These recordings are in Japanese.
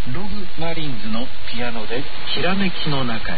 ロブ・マリンズのピアノでひらめきの中へ。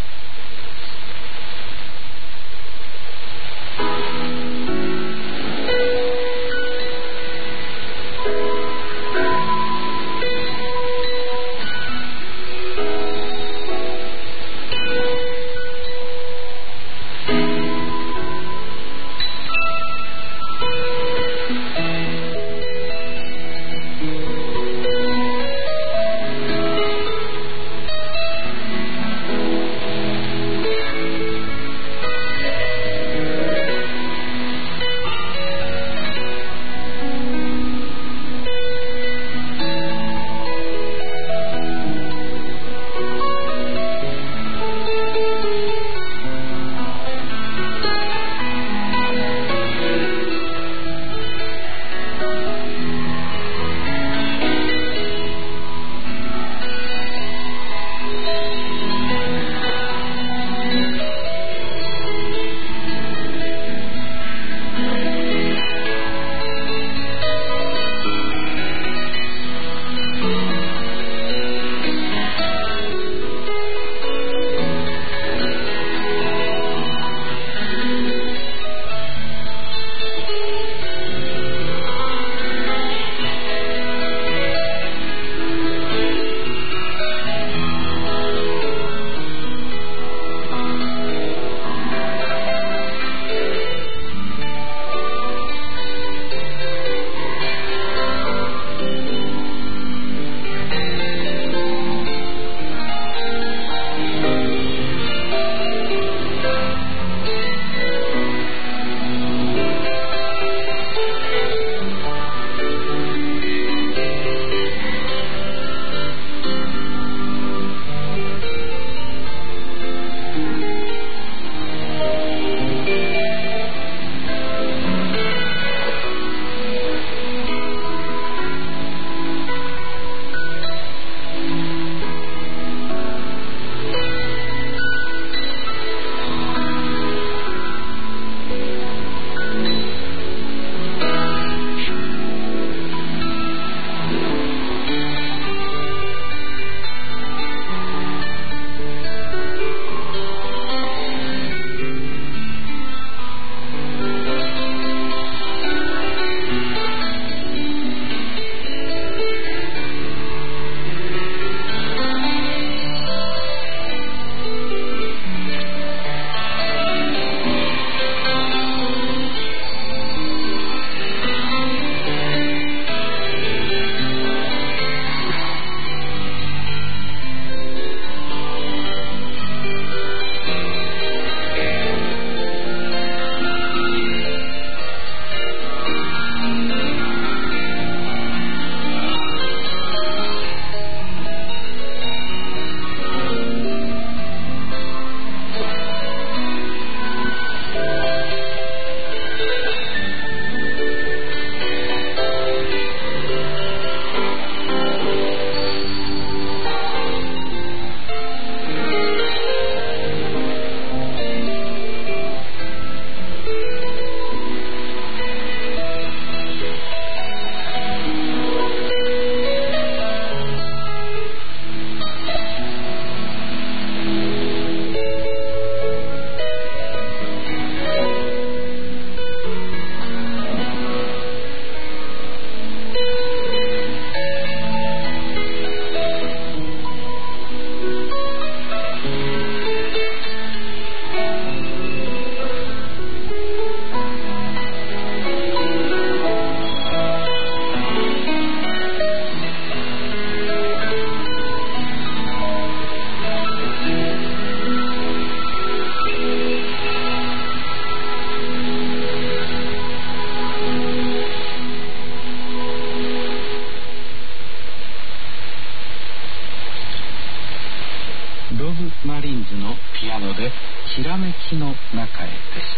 マリンズのピアノでひらめきの中へでした。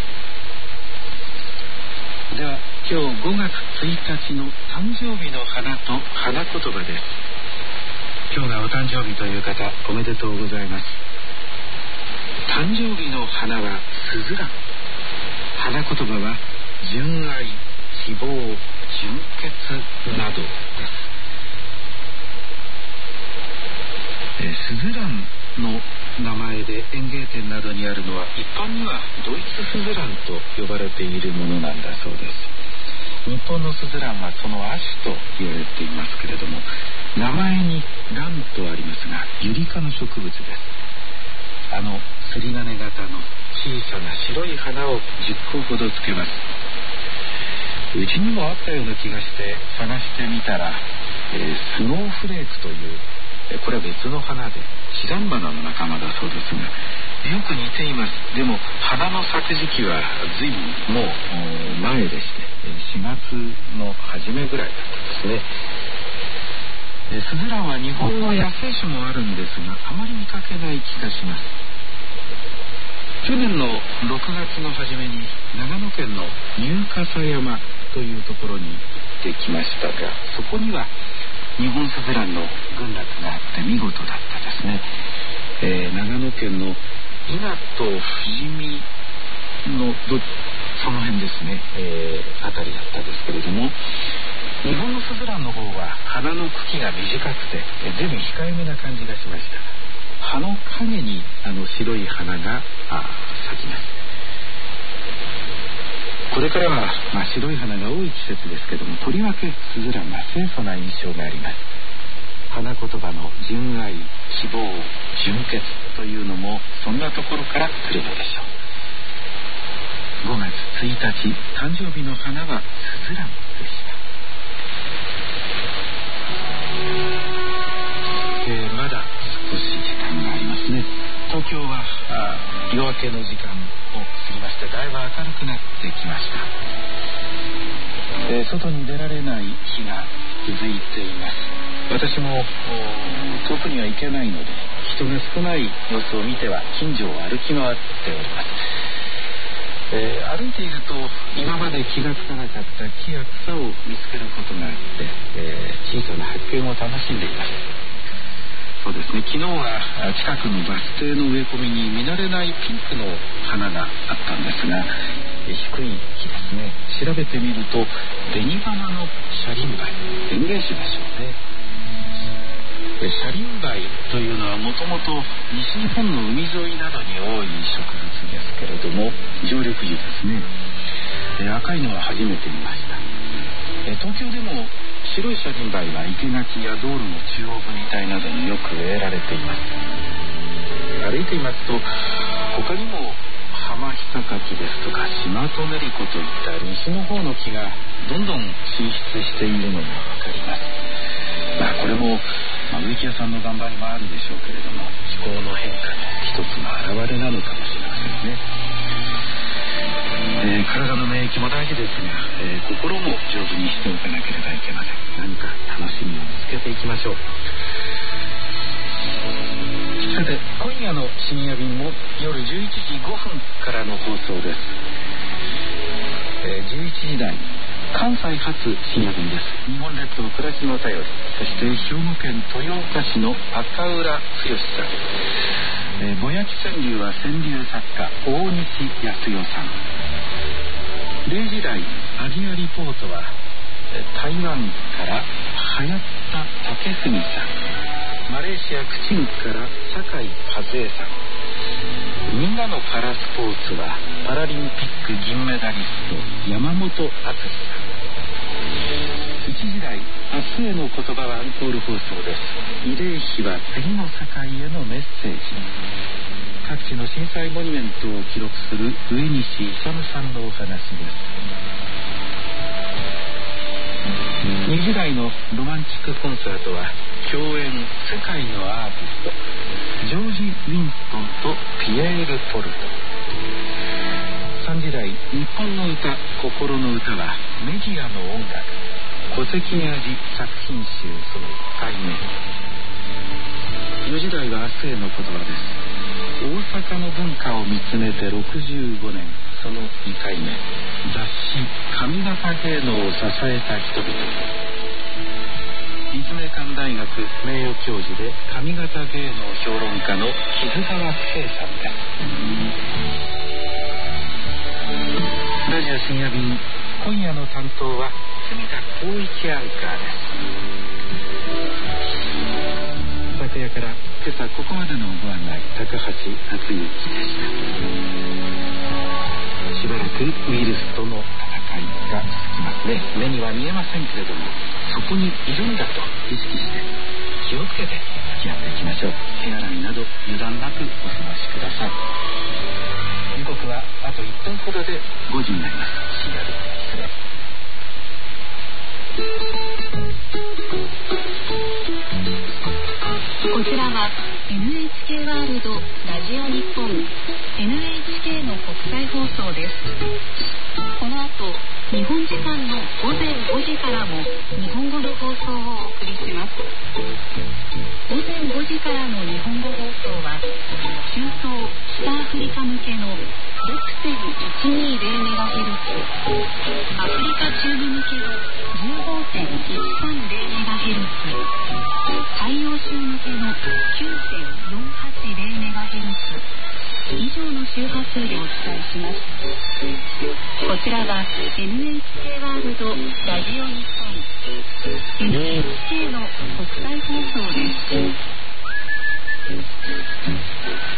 では今日5月1日の誕生日の花と花言葉です。今日がお誕生日という方おめでとうございます。誕生日の花はスズラン、花言葉は純愛、希望、純潔などです。 スズランの名前で園芸店などにあるのは、一般にはドイツスズランと呼ばれているものなんだそうです。日本のスズランはその亜種と言われていますけれども、名前にランとありますが、ユリ科の植物です。すり金型の小さな白い花を10個ほどつけます。うちにもあったような気がして探してみたら、スノーフレークという、これは別の花でシダンバナの仲間だそうですが、よく似ています。でも花の咲く時期は随分もう前でして、4月の初めぐらいだったですね。スズランは日本の野生種もあるんですが、あまり見かけない気がします。去年の6月の初めに長野県の入笠山というところに行ってきましたが、そこには日本スズランの群落があって見事だったですね。長野県の伊那と富士見のその辺ですね、あたりだったですけれども、日本のスズランの方は花の茎が短くて随分控えめな感じがしました。葉の影に白い花が咲きます。これからは、白い花が多い季節ですけども、とりわけスズランは清楚な印象があります。花言葉の純愛、希望、純潔というのもそんなところから来るのでしょう。5月1日誕生日の花はスズランでした。まだ少し時間がありますね。東京は夜明けの時間を過ぎまして、だいぶ明るくなってきました。外に出られない日が続いています。私も遠くには行けないので、人が少ない様子を見ては近所を歩き回っております。歩いていると今まで気がつかなかった木や草を見つけることがあって、小さな発見を楽しんでいます。そうですね、昨日は近くのバス停の植え込みに見慣れないピンクの花があったんですが、低い木ですね。調べてみると紅花のシャリンバイ、園芸種でしょうね。シャリンバイというのはもともと西日本の海沿いなどに多い植物ですけれども、常緑樹ですね。赤いのは初めて見ました。東京でも白いシャリンバイは生垣や道路の中央分離帯などによく植えられています。歩いていますと他にもハマヒサカキですとかシマトネリコといった西の方の木がどんどん進出しているのが分かります。これも植木屋さんの頑張りもあるでしょうけれども、気候の変化の一つの表れなのかもしれませんね。体の免疫も大事ですが、心も丈夫にしておかなければいけません。何か楽しみを見つけていきましょう。さて、今夜の深夜便も夜11時5分からの放送です。11時台関西発深夜便です。日本列島暮らしの便り、そして兵庫県豊岡市の赤浦剛さん、ぼやき川柳は川柳作家大西康代さん。0時台アジアリポートは台湾から早田武文さん、マレーシアクチンから酒井和恵さん。みんなのパラスポーツはパラリンピック銀メダリスト山本篤さん。1時台明日への言葉はアンコール放送です。慰霊碑は次の世界へのメッセージ。各地の震災モニュメントを記録する上西勇さんのお話です。2時台のロマンチックコンサートは共演世界のアーティストジョージ・ウィンストンとピエール・ポルト。3時台日本の歌心の歌はメディアの音楽古関味作品集その1回目。4時台は明日への言葉です。大阪の文化を見つめて65年その2回目。雑誌上方芸能を支えた人々。立命館大学名誉教授で上方芸能評論家の木津川圭さんです。ラジオ深夜便、今夜の担当は住田光一アンカーです。昨夜から今朝ここまでのご案内、高橋敦之でした。しばらくウイルスとの戦いが続きますね。目には見えませんけれども、そこにいるんだと意識して気をつけて付き合っていきましょう。手洗いなど油断なくお過ごしください。時刻はあと1分ほどで5時になります。深夜で失礼。 こちらは NHK ワールドラジオ日本 NHK の国際放送です。この後日本時間の午前5時からも日本語の放送をお送りします。午前5時からの日本語放送は中東北アフリカ向けの 6.120MHz、 アフリカ中部向けの 15.130MHz、 海洋州向けの 9.480MHz 以上の周波数でお伝えします。こちらは NHK ワールドラジオ日本 NHK の国際放送です。